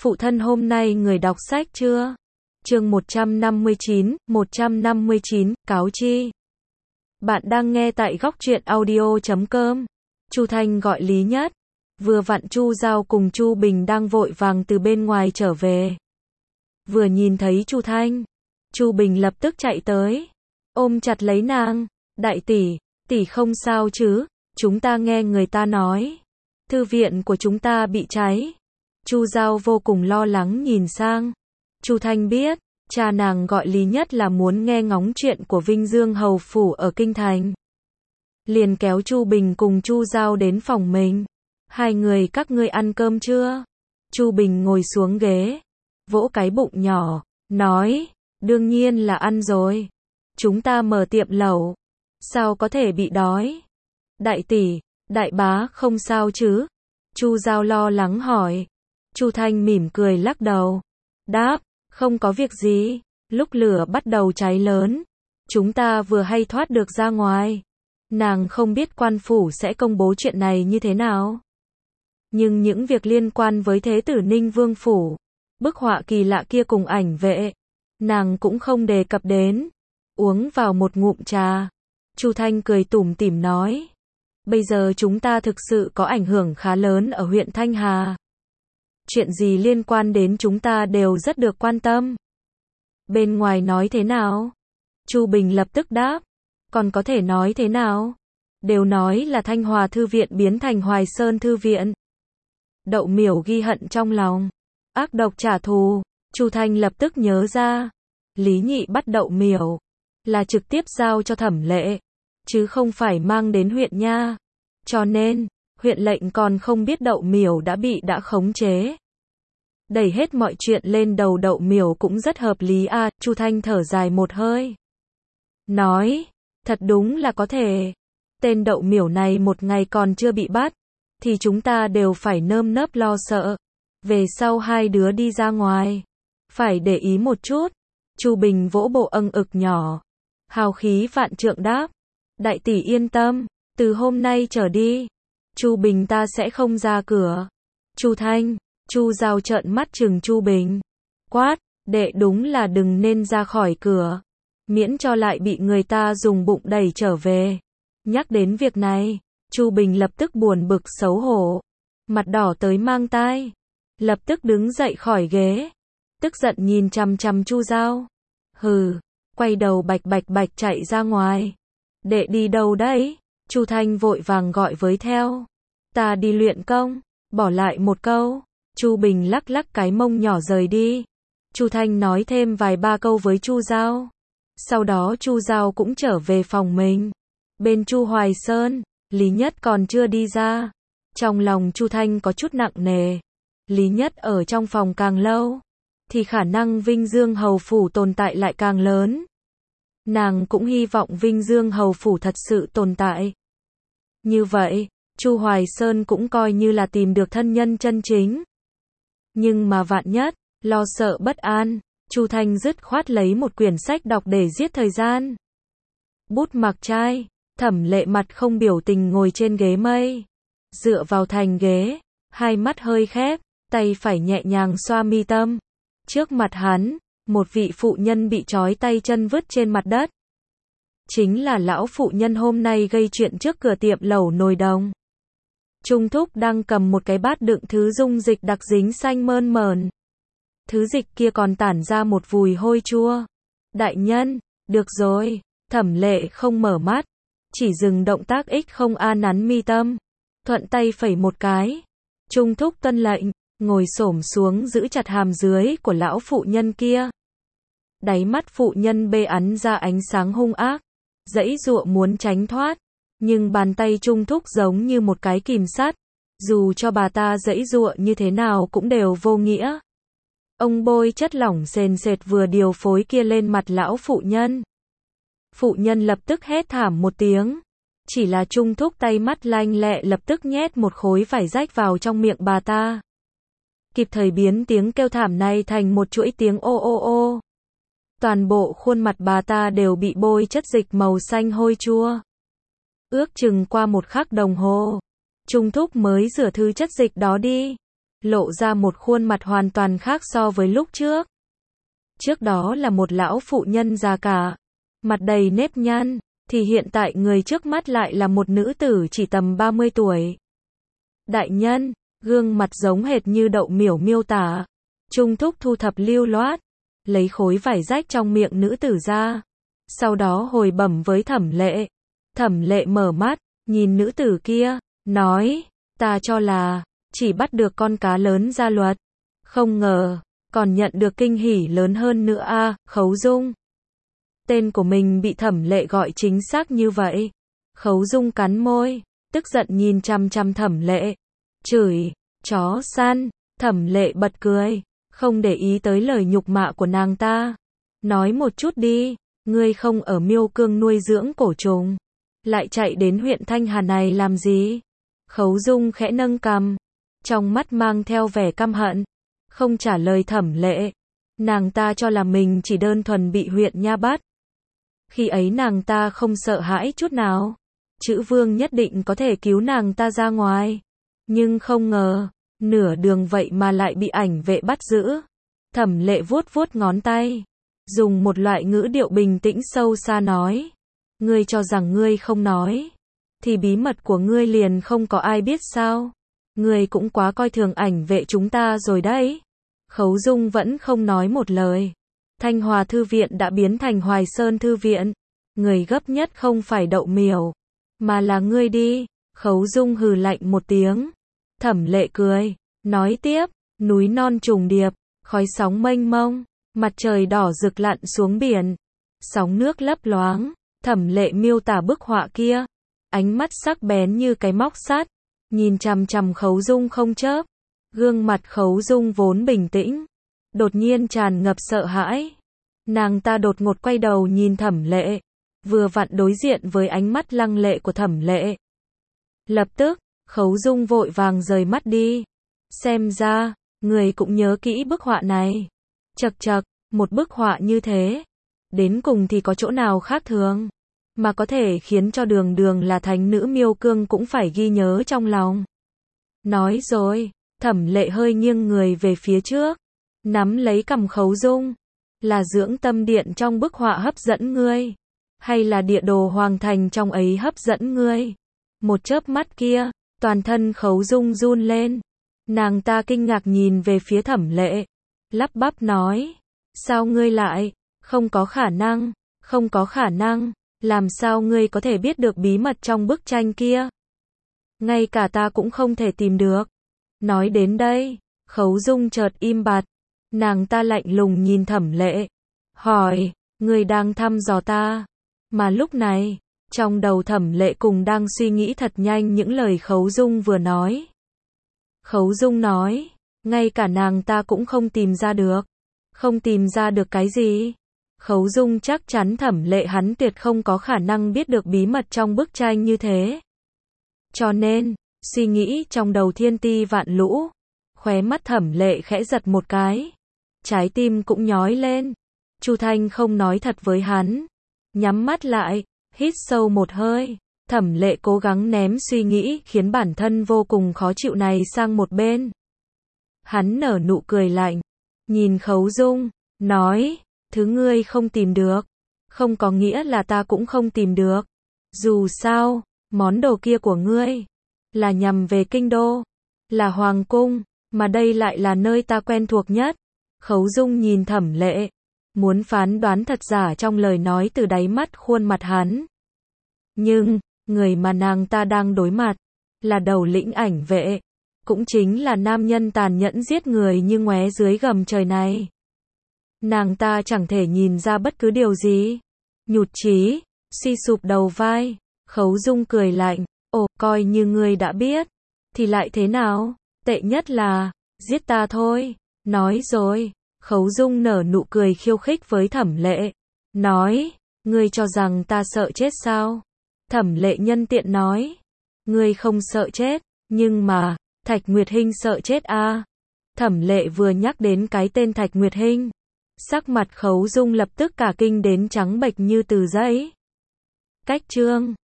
Phụ thân hôm nay người đọc sách chưa? Chương 159, cáo chi. Bạn đang nghe tại góc truyện audio.com. Chu Thanh gọi Lý Nhất. Vừa vặn Chu Giao cùng Chu Bình đang vội vàng từ bên ngoài trở về. Vừa nhìn thấy Chu Thanh, Chu Bình lập tức chạy tới, ôm chặt lấy nàng. Đại tỷ, tỷ không sao chứ? Chúng ta nghe người ta nói, thư viện của chúng ta bị cháy. Chu Giao vô cùng lo lắng nhìn sang. Chu Thanh biết, cha nàng gọi Lý Nhất là muốn nghe ngóng chuyện của Vinh Dương hầu phủ ở kinh thành. Liền kéo Chu Bình cùng Chu Giao đến phòng mình. Hai người các ngươi ăn cơm chưa? Chu Bình ngồi xuống ghế, vỗ cái bụng nhỏ, nói, đương nhiên là ăn rồi. Chúng ta mở tiệm lẩu, sao có thể bị đói? Đại tỷ, đại bá không sao chứ? Chu Giao lo lắng hỏi. Chu Thanh mỉm cười lắc đầu, đáp, không có việc gì. Lúc lửa bắt đầu cháy lớn, chúng ta vừa hay thoát được ra ngoài. Nàng không biết quan phủ sẽ công bố chuyện này như thế nào. Nhưng những việc liên quan với Thế tử Ninh Vương phủ, bức họa kỳ lạ kia cùng ảnh vệ, nàng cũng không đề cập đến. Uống vào một ngụm trà, Chu Thanh cười tủm tỉm nói, bây giờ chúng ta thực sự có ảnh hưởng khá lớn ở huyện Thanh Hà. Chuyện gì liên quan đến chúng ta đều rất được quan tâm. Bên ngoài nói thế nào? Chu Bình lập tức đáp, còn có thể nói thế nào? Đều nói là Thanh Hòa thư viện biến thành Hoài Sơn thư viện. Đậu Miểu ghi hận trong lòng, ác độc trả thù. Chu Thanh lập tức nhớ ra, Lý Nhị bắt Đậu Miểu là trực tiếp giao cho Thẩm Lệ, chứ không phải mang đến huyện nha. Cho nên, huyện lệnh còn không biết Đậu Miểu đã khống chế. Đẩy hết mọi chuyện lên đầu Đậu Miểu cũng rất hợp lý à. Chu Thanh thở dài một hơi, nói, thật đúng là có thể. Tên Đậu Miểu này một ngày còn chưa bị bắt, thì chúng ta đều phải nơm nớp lo sợ. Về sau hai đứa đi ra ngoài, phải để ý một chút. Chu Bình vỗ bộ ưng nhỏ, hào khí vạn trượng đáp, đại tỷ yên tâm, từ hôm nay trở đi, Chu Bình ta sẽ không ra cửa. Chu Thanh, Chu Giao trợn mắt trừng Chu Bình, quát, đệ đúng là đừng nên ra khỏi cửa, miễn cho lại bị người ta dùng bụng đẩy trở về. Nhắc đến việc này, Chu Bình lập tức buồn bực xấu hổ, mặt đỏ tới mang tai, lập tức đứng dậy khỏi ghế, tức giận nhìn chằm chằm Chu Giao. Hừ, quay đầu bạch chạy ra ngoài. Đệ đi đâu đấy? Chu Thanh vội vàng gọi với theo. Ta đi luyện công. Bỏ lại một câu, Chu Bình lắc cái mông nhỏ rời đi. Chu Thanh nói thêm vài ba câu với Chu Giao. Sau đó Chu Giao cũng trở về phòng mình. Bên Chu Hoài Sơn, Lý Nhất còn chưa đi ra. Trong lòng Chu Thanh có chút nặng nề. Lý Nhất ở trong phòng càng lâu, thì khả năng Vinh Dương hầu phủ tồn tại lại càng lớn. Nàng cũng hy vọng Vinh Dương hầu phủ thật sự tồn tại. Như vậy, Chu Hoài Sơn cũng coi như là tìm được thân nhân chân chính. Nhưng mà vạn nhất, lo sợ bất an, Chu Thanh dứt khoát lấy một quyển sách đọc để giết thời gian. Bút mặc trai, Thẩm Lệ mặt không biểu tình ngồi trên ghế mây, dựa vào thành ghế, hai mắt hơi khép, tay phải nhẹ nhàng xoa mi tâm. Trước mặt hắn, một vị phụ nhân bị trói tay chân vứt trên mặt đất. Chính là lão phụ nhân hôm nay gây chuyện trước cửa tiệm lẩu Nồi Đồng. Trung Thúc đang cầm một cái bát đựng thứ dung dịch đặc dính xanh mơn mởn. Thứ dịch kia còn tản ra một mùi hôi chua. Đại nhân, được rồi. Thẩm Lệ không mở mắt, chỉ dừng động tác không a nắn mi tâm, thuận tay phẩy một cái. Trung Thúc tuân lệnh, ngồi xổm xuống giữ chặt hàm dưới của lão phụ nhân kia. Đáy mắt phụ nhân bê ắn ra ánh sáng hung ác, giãy giụa muốn tránh thoát, nhưng bàn tay Trung Thúc giống như một cái kìm sắt, dù cho bà ta giãy giụa như thế nào cũng đều vô nghĩa. Ông bôi chất lỏng sền sệt vừa điều phối kia lên mặt lão phụ nhân. Phụ nhân lập tức hét thảm một tiếng, chỉ là Trung Thúc tay mắt lanh lẹ lập tức nhét một khối vải rách vào trong miệng bà ta. Kịp thời biến tiếng kêu thảm này thành một chuỗi tiếng ô ô ô. Toàn bộ khuôn mặt bà ta đều bị bôi chất dịch màu xanh hôi chua. Ước chừng qua một khắc đồng hồ, Trung Thúc mới rửa thứ chất dịch đó đi. lộ ra một khuôn mặt hoàn toàn khác so với lúc trước. Trước đó là một lão phụ nhân già cả, mặt đầy nếp nhăn, thì hiện tại người trước mắt lại là một nữ tử chỉ tầm 30 tuổi. Đại nhân, gương mặt giống hệt như Đậu Miểu miêu tả. Trung thúc thu thập lưu loát, lấy khối vải rách trong miệng nữ tử ra, sau đó hồi bẩm với Thẩm Lệ. Thẩm Lệ mở mắt, nhìn nữ tử kia, nói, ta cho là chỉ bắt được con cá lớn ra luật, không ngờ còn nhận được kinh hỉ lớn hơn nữa a. Khấu Dung. Tên của mình bị Thẩm Lệ gọi chính xác như vậy. Khấu Dung cắn môi, tức giận nhìn chằm chằm Thẩm Lệ, chửi, chó săn. Thẩm Lệ bật cười, không để ý tới lời nhục mạ của nàng ta. Nói một chút đi, ngươi không ở Miêu Cương nuôi dưỡng cổ trùng, lại chạy đến huyện Thanh Hà này làm gì? Khấu Dung khẽ nâng cằm, trong mắt mang theo vẻ căm hận, không trả lời Thẩm Lệ. Nàng ta cho là mình chỉ đơn thuần bị huyện nha bắt. Khi ấy nàng ta không sợ hãi chút nào. Chữ Vương nhất định có thể cứu nàng ta ra ngoài. Nhưng không ngờ, nửa đường vậy mà lại bị ảnh vệ bắt giữ. Thẩm Lệ vuốt vuốt ngón tay, dùng một loại ngữ điệu bình tĩnh sâu xa nói. Ngươi cho rằng ngươi không nói, thì bí mật của ngươi liền không có ai biết sao? Ngươi cũng quá coi thường ảnh vệ chúng ta rồi đấy. Khấu Dung vẫn không nói một lời. Thanh Hòa Thư viện đã biến thành Hoài Sơn Thư viện. Người gấp nhất không phải Đậu Miểu, mà là ngươi đi. Khấu Dung hừ lạnh một tiếng. Thẩm Lệ cười, nói tiếp, núi non trùng điệp, khói sóng mênh mông, mặt trời đỏ rực lặn xuống biển, sóng nước lấp loáng. Thẩm Lệ miêu tả bức họa kia, ánh mắt sắc bén như cái móc sắt, nhìn chằm chằm Khấu Dung không chớp. Gương mặt Khấu Dung vốn bình tĩnh, đột nhiên tràn ngập sợ hãi. Nàng ta đột ngột quay đầu nhìn Thẩm Lệ, vừa vặn đối diện với ánh mắt lăng lệ của Thẩm Lệ. Lập tức, Khấu Dung vội vàng rời mắt đi. Xem ra, người cũng nhớ kỹ bức họa này. Chậc chậc, một bức họa như thế, đến cùng thì có chỗ nào khác thường, mà có thể khiến cho đường đường là thánh nữ Miêu Cương cũng phải ghi nhớ trong lòng. Nói rồi, Thẩm Lệ hơi nghiêng người về phía trước, nắm lấy cằm Khấu Dung. Là dưỡng tâm điện trong bức họa hấp dẫn ngươi, hay là địa đồ hoàng thành trong ấy hấp dẫn ngươi? Một chớp mắt kia, toàn thân Khấu Dung run lên. Nàng ta kinh ngạc nhìn về phía Thẩm Lệ, lắp bắp nói, sao ngươi lại? Không có khả năng, không có khả năng, làm sao ngươi có thể biết được bí mật trong bức tranh kia? Ngay cả ta cũng không thể tìm được. Nói đến đây, Khấu Dung chợt im bặt. Nàng ta lạnh lùng nhìn Thẩm Lệ, hỏi, ngươi đang thăm dò ta? Mà lúc này, trong đầu Thẩm Lệ cùng đang suy nghĩ thật nhanh những lời Khấu Dung vừa nói. Khấu Dung nói, ngay cả nàng ta cũng không tìm ra được. Không tìm ra được cái gì? Khấu Dung chắc chắn Thẩm Lệ hắn tuyệt không có khả năng biết được bí mật trong bức tranh như thế. Cho nên, suy nghĩ trong đầu thiên ti vạn lũ, khóe mắt Thẩm Lệ khẽ giật một cái. Trái tim cũng nhói lên. Chu Thanh không nói thật với hắn. Nhắm mắt lại, hít sâu một hơi. Thẩm Lệ cố gắng ném suy nghĩ khiến bản thân vô cùng khó chịu này sang một bên. Hắn nở nụ cười lạnh, nhìn Khấu Dung, nói, thứ ngươi không tìm được, không có nghĩa là ta cũng không tìm được. Dù sao, món đồ kia của ngươi, là nhằm về kinh đô, là hoàng cung, mà đây lại là nơi ta quen thuộc nhất. Khấu Dung nhìn Thẩm Lệ, muốn phán đoán thật giả trong lời nói từ đáy mắt khuôn mặt hắn. Nhưng, người mà nàng ta đang đối mặt, là đầu lĩnh ảnh vệ, cũng chính là nam nhân tàn nhẫn giết người như ngoé dưới gầm trời này. Nàng ta chẳng thể nhìn ra bất cứ điều gì. Nhụt chí, suy sụp đầu vai, Khấu Dung cười lạnh, ồ, coi như ngươi đã biết, thì lại thế nào? Tệ nhất là, giết ta thôi. Nói rồi, Khấu Dung nở nụ cười khiêu khích với Thẩm Lệ, nói, ngươi cho rằng ta sợ chết sao? Thẩm Lệ nhân tiện nói, ngươi không sợ chết, nhưng mà, Thạch Nguyệt Hinh sợ chết à? Thẩm Lệ vừa nhắc đến cái tên Thạch Nguyệt Hinh, sắc mặt Khấu Dung lập tức cả kinh đến trắng bệch như tờ giấy. Cách chương